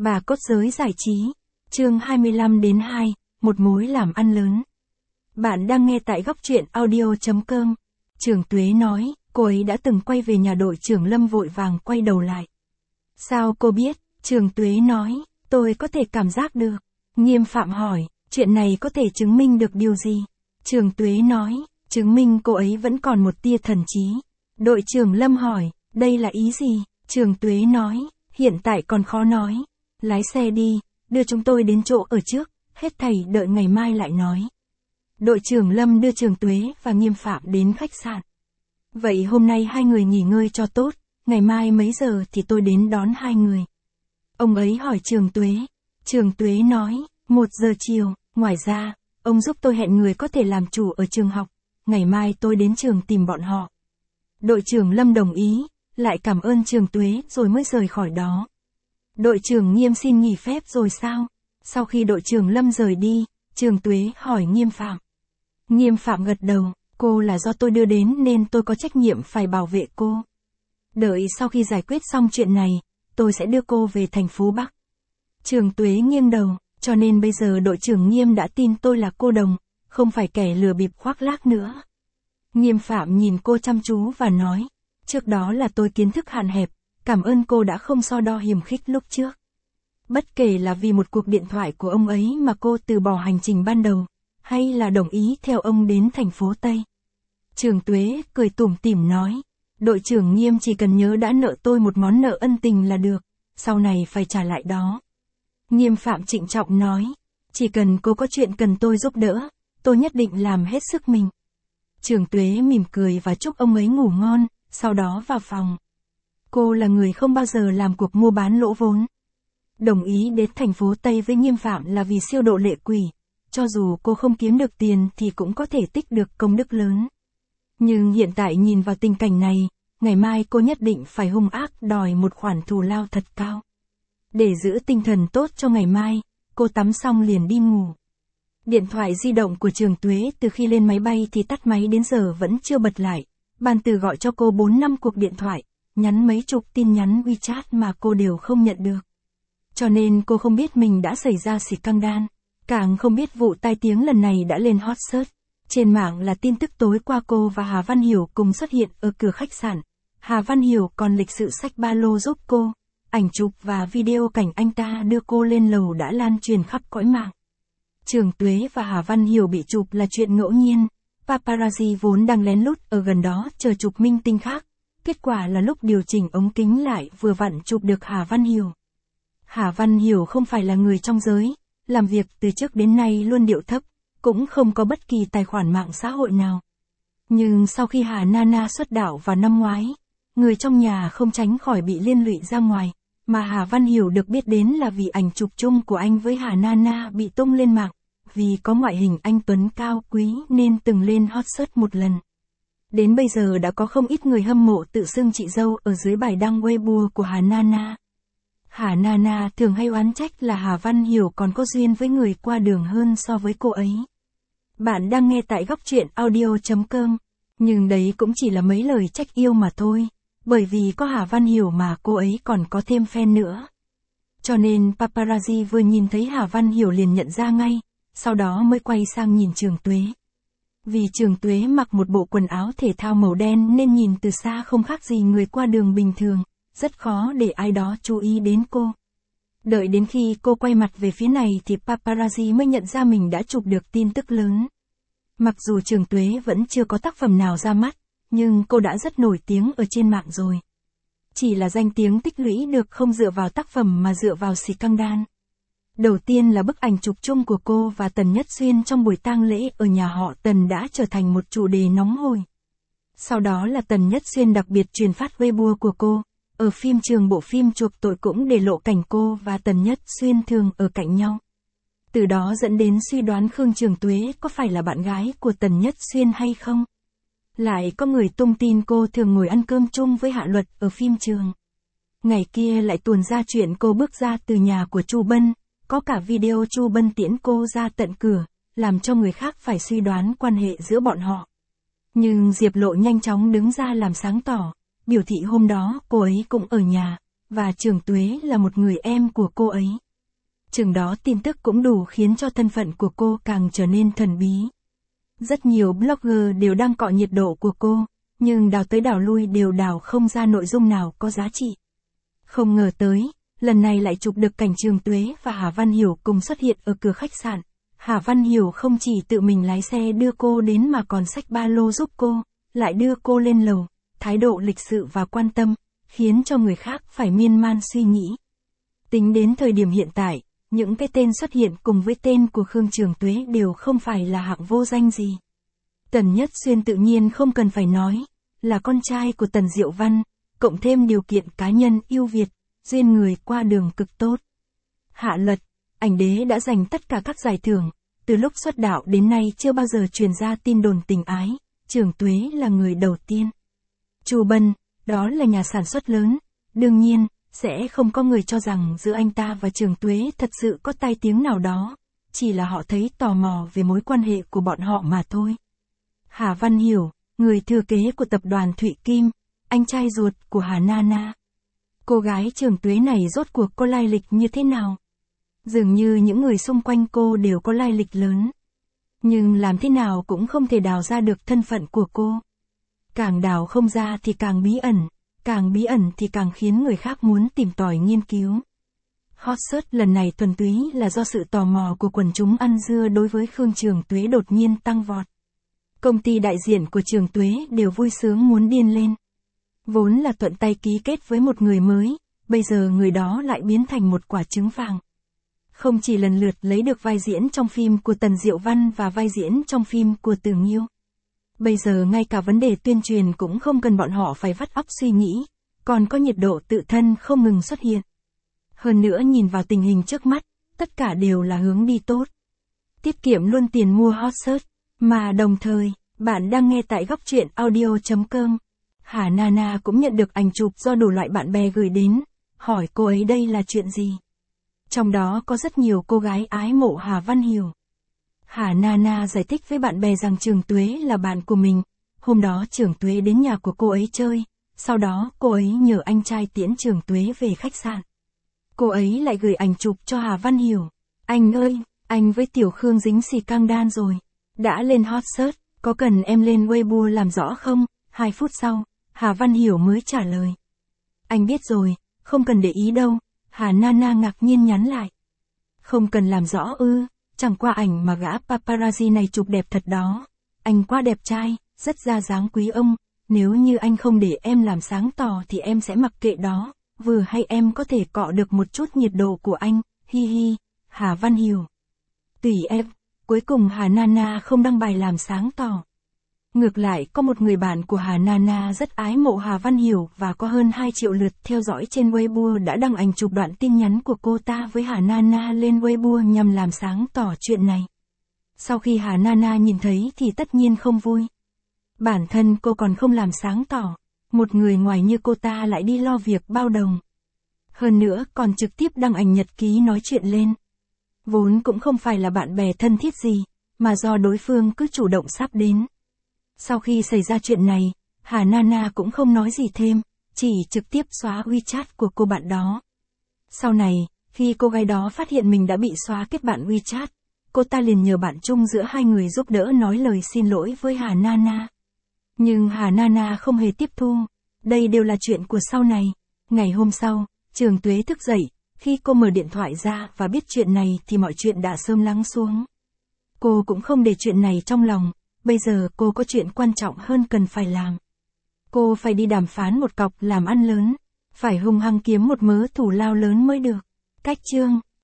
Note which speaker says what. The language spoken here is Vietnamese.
Speaker 1: Bà cốt giới giải trí. Chương 25-2, một mối làm ăn lớn. Bạn đang nghe tại góc truyện audio.com. Trường Tuế nói, cô ấy đã từng quay về nhà đội trưởng Lâm vội vàng quay đầu lại. Sao cô biết? Trường Tuế nói, tôi có thể cảm giác được. Nghiêm Phạm hỏi, chuyện này có thể chứng minh được điều gì? Trường Tuế nói, chứng minh cô ấy vẫn còn một tia thần trí. Đội trưởng Lâm hỏi, đây là ý gì? Trường Tuế nói, hiện tại còn khó nói. Lái xe đi, đưa chúng tôi đến chỗ ở trước, hết thảy đợi ngày mai lại nói. Đội trưởng Lâm đưa Trường Tuế và Nghiêm Phạm đến khách sạn. Vậy hôm nay hai người nghỉ ngơi cho tốt, ngày mai mấy giờ thì tôi đến đón hai người. Ông ấy hỏi Trường Tuế. Trường Tuế nói, 1 giờ chiều, ngoài ra, ông giúp tôi hẹn người có thể làm chủ ở trường học, ngày mai tôi đến trường tìm bọn họ. Đội trưởng Lâm đồng ý, lại cảm ơn Trường Tuế rồi mới rời khỏi đó. Đội trưởng Nghiêm xin nghỉ phép rồi sao? Sau khi đội trưởng Lâm rời đi, Trường Tuế hỏi Nghiêm Phạm. Nghiêm Phạm gật đầu, cô là do tôi đưa đến nên tôi có trách nhiệm phải bảo vệ cô. Đợi sau khi giải quyết xong chuyện này, tôi sẽ đưa cô về thành phố Bắc. Trường Tuế nghiêng đầu, cho nên bây giờ đội trưởng Nghiêm đã tin tôi là cô đồng, không phải kẻ lừa bịp khoác lác nữa. Nghiêm Phạm nhìn cô chăm chú và nói, trước đó là tôi kiến thức hạn hẹp, cảm ơn cô đã không so đo hiềm khích lúc trước. Bất kể là vì một cuộc điện thoại của ông ấy mà cô từ bỏ hành trình ban đầu, hay là đồng ý theo ông đến thành phố Tây. Trường Tuế cười tủm tỉm nói, đội trưởng Nghiêm chỉ cần nhớ đã nợ tôi một món nợ ân tình là được, sau này phải trả lại đó. Nghiêm Phạm trịnh trọng nói, chỉ cần cô có chuyện cần tôi giúp đỡ, tôi nhất định làm hết sức mình. Trường Tuế mỉm cười và chúc ông ấy ngủ ngon, sau đó vào phòng. Cô là người không bao giờ làm cuộc mua bán lỗ vốn. Đồng ý đến thành phố Tây với Nghiêm Phạm là vì siêu độ lệ quỷ, cho dù cô không kiếm được tiền thì cũng có thể tích được công đức lớn. Nhưng hiện tại nhìn vào tình cảnh này, ngày mai cô nhất định phải hung ác đòi một khoản thù lao thật cao. Để giữ tinh thần tốt cho ngày mai, cô tắm xong liền đi ngủ. Điện thoại di động của Trường Tuế từ khi lên máy bay thì tắt máy đến giờ vẫn chưa bật lại. Ban Từ gọi cho cô 4-5 cuộc điện thoại, nhắn mấy chục tin nhắn WeChat mà cô đều không nhận được. Cho nên cô không biết mình đã xảy ra scandal, càng không biết vụ tai tiếng lần này đã lên hot search. Trên mạng là tin tức tối qua cô và Hà Văn Hiểu cùng xuất hiện ở cửa khách sạn. Hà Văn Hiểu còn lịch sự xách ba lô giúp cô. Ảnh chụp và video cảnh anh ta đưa cô lên lầu đã lan truyền khắp cõi mạng. Trường Tuế và Hà Văn Hiểu bị chụp là chuyện ngẫu nhiên. Paparazzi vốn đang lén lút ở gần đó chờ chụp minh tinh khác. Kết quả là lúc điều chỉnh ống kính lại vừa vặn chụp được Hà Văn Hiểu. Hà Văn Hiểu không phải là người trong giới, làm việc từ trước đến nay luôn điệu thấp, cũng không có bất kỳ tài khoản mạng xã hội nào. Nhưng sau khi Hà Nana xuất đạo vào năm ngoái, người trong nhà không tránh khỏi bị liên lụy ra ngoài, mà Hà Văn Hiểu được biết đến là vì ảnh chụp chung của anh với Hà Nana bị tung lên mạng, vì có ngoại hình anh tuấn cao quý nên từng lên hot search một lần. Đến bây giờ đã có không ít người hâm mộ tự xưng chị dâu ở dưới bài đăng Weibo của Hà Nana. Hà Nana thường hay oán trách là Hà Văn Hiểu còn có duyên với người qua đường hơn so với cô ấy. Bạn đang nghe tại góc truyện audio.com, nhưng đấy cũng chỉ là mấy lời trách yêu mà thôi, bởi vì có Hà Văn Hiểu mà cô ấy còn có thêm fan nữa. Cho nên paparazzi vừa nhìn thấy Hà Văn Hiểu liền nhận ra ngay, sau đó mới quay sang nhìn Trường Tuế. Vì Trường Tuế mặc một bộ quần áo thể thao màu đen nên nhìn từ xa không khác gì người qua đường bình thường, rất khó để ai đó chú ý đến cô. Đợi đến khi cô quay mặt về phía này thì paparazzi mới nhận ra mình đã chụp được tin tức lớn. Mặc dù Trường Tuế vẫn chưa có tác phẩm nào ra mắt, nhưng cô đã rất nổi tiếng ở trên mạng rồi. Chỉ là danh tiếng tích lũy được không dựa vào tác phẩm mà dựa vào scandal. Đầu tiên là bức ảnh chụp chung của cô và Tần Nhất Xuyên trong buổi tang lễ ở nhà họ Tần đã trở thành một chủ đề nóng hổi. Sau đó là Tần Nhất Xuyên đặc biệt truyền phát Weibo của cô. Ở phim trường bộ phim Chuộc Tội cũng để lộ cảnh cô và Tần Nhất Xuyên thường ở cạnh nhau. Từ đó dẫn đến suy đoán Khương Trường Tuế có phải là bạn gái của Tần Nhất Xuyên hay không. Lại có người tung tin cô thường ngồi ăn cơm chung với Hạ Luật ở phim trường. Ngày kia lại tuồn ra chuyện cô bước ra từ nhà của Chu Bân, có cả video Chu Bân tiễn cô ra tận cửa, làm cho người khác phải suy đoán quan hệ giữa bọn họ. Nhưng Diệp Lộ nhanh chóng đứng ra làm sáng tỏ, biểu thị hôm đó cô ấy cũng ở nhà, và Trường Tuế là một người em của cô ấy. Chừng đó tin tức cũng đủ khiến cho thân phận của cô càng trở nên thần bí. Rất nhiều blogger đều đang cọ nhiệt độ của cô, nhưng đào tới đào lui đều đào không ra nội dung nào có giá trị. Không ngờ tới, lần này lại chụp được cảnh Trường Tuế và Hà Văn Hiểu cùng xuất hiện ở cửa khách sạn. Hà Văn Hiểu không chỉ tự mình lái xe đưa cô đến mà còn xách ba lô giúp cô, lại đưa cô lên lầu, thái độ lịch sự và quan tâm, khiến cho người khác phải miên man suy nghĩ. Tính đến thời điểm hiện tại, những cái tên xuất hiện cùng với tên của Khương Trường Tuế đều không phải là hạng vô danh gì. Tần Nhất Xuyên tự nhiên không cần phải nói, là con trai của Tần Diệu Văn, cộng thêm điều kiện cá nhân ưu việt, duyên người qua đường cực tốt. Hạ Lật, ảnh đế đã giành tất cả các giải thưởng, từ lúc xuất đạo đến nay chưa bao giờ truyền ra tin đồn tình ái, Trường Tuế là người đầu tiên. Chu Bân, đó là nhà sản xuất lớn, đương nhiên, sẽ không có người cho rằng giữa anh ta và Trường Tuế thật sự có tai tiếng nào đó, chỉ là họ thấy tò mò về mối quan hệ của bọn họ mà thôi. Hà Văn Hiểu, người thừa kế của tập đoàn Thụy Kim, anh trai ruột của Hà Nana. Cô gái Trường Tuế này rốt cuộc có lai lịch như thế nào? Dường như những người xung quanh cô đều có lai lịch lớn. Nhưng làm thế nào cũng không thể đào ra được thân phận của cô. Càng đào không ra thì càng bí ẩn thì càng khiến người khác muốn tìm tòi nghiên cứu. Hot search lần này thuần túy là do sự tò mò của quần chúng ăn dưa đối với Khương Trường Tuế đột nhiên tăng vọt. Công ty đại diện của Trường Tuế đều vui sướng muốn điên lên. Vốn là thuận tay ký kết với một người mới, bây giờ người đó lại biến thành một quả trứng vàng. Không chỉ lần lượt lấy được vai diễn trong phim của Tần Diệu Văn và vai diễn trong phim của Từ Nghiêu. Bây giờ ngay cả vấn đề tuyên truyền cũng không cần bọn họ phải vắt óc suy nghĩ, còn có nhiệt độ tự thân không ngừng xuất hiện. Hơn nữa nhìn vào tình hình trước mắt, tất cả đều là hướng đi tốt. Tiết kiệm luôn tiền mua hot search, mà đồng thời, bạn đang nghe tại góc truyện audio.com. Hà Nana cũng nhận được ảnh chụp do đủ loại bạn bè gửi đến, hỏi cô ấy đây là chuyện gì. Trong đó có rất nhiều cô gái ái mộ Hà Văn Hiểu. Hà Nana giải thích với bạn bè rằng Trường Tuế là bạn của mình, hôm đó Trường Tuế đến nhà của cô ấy chơi, sau đó cô ấy nhờ anh trai tiễn Trường Tuế về khách sạn. Cô ấy lại gửi ảnh chụp cho Hà Văn Hiểu. Anh ơi, anh với Tiểu Khương dính xì căng đan rồi. Đã lên hot search, có cần em lên Weibo làm rõ không? 2 phút sau, Hà Văn Hiểu mới trả lời. Anh biết rồi, không cần để ý đâu. Hà Nana ngạc nhiên nhắn lại. Không cần làm rõ ư, chẳng qua ảnh mà gã paparazzi này chụp đẹp thật đó. Anh quá đẹp trai, rất ra dáng quý ông, nếu như anh không để em làm sáng tỏ thì em sẽ mặc kệ đó, vừa hay em có thể cọ được một chút nhiệt độ của anh, hi hi, Hà Văn Hiểu. Tùy em, cuối cùng Hà Nana không đăng bài làm sáng tỏ. Ngược lại có một người bạn của Hà Nana rất ái mộ Hà Văn Hiểu và có hơn 2 triệu lượt theo dõi trên Weibo đã đăng ảnh chụp đoạn tin nhắn của cô ta với Hà Nana lên Weibo nhằm làm sáng tỏ chuyện này. Sau khi Hà Nana nhìn thấy thì tất nhiên không vui. Bản thân cô còn không làm sáng tỏ, một người ngoài như cô ta lại đi lo việc bao đồng. Hơn nữa còn trực tiếp đăng ảnh nhật ký nói chuyện lên. Vốn cũng không phải là bạn bè thân thiết gì, mà do đối phương cứ chủ động sắp đến. Sau khi xảy ra chuyện này, Hà Nana cũng không nói gì thêm, chỉ trực tiếp xóa WeChat của cô bạn đó. Sau này, khi cô gái đó phát hiện mình đã bị xóa kết bạn WeChat, cô ta liền nhờ bạn chung giữa hai người giúp đỡ nói lời xin lỗi với Hà Nana. Nhưng Hà Nana không hề tiếp thu, đây đều là chuyện của sau này. Ngày hôm sau, Trường Tuế thức dậy, khi cô mở điện thoại ra và biết chuyện này thì mọi chuyện đã sớm lắng xuống. Cô cũng không để chuyện này trong lòng. Bây giờ cô có chuyện quan trọng hơn cần phải làm. Cô phải đi đàm phán một cọc làm ăn lớn, phải hung hăng kiếm một mớ thù lao lớn mới được. Cách chương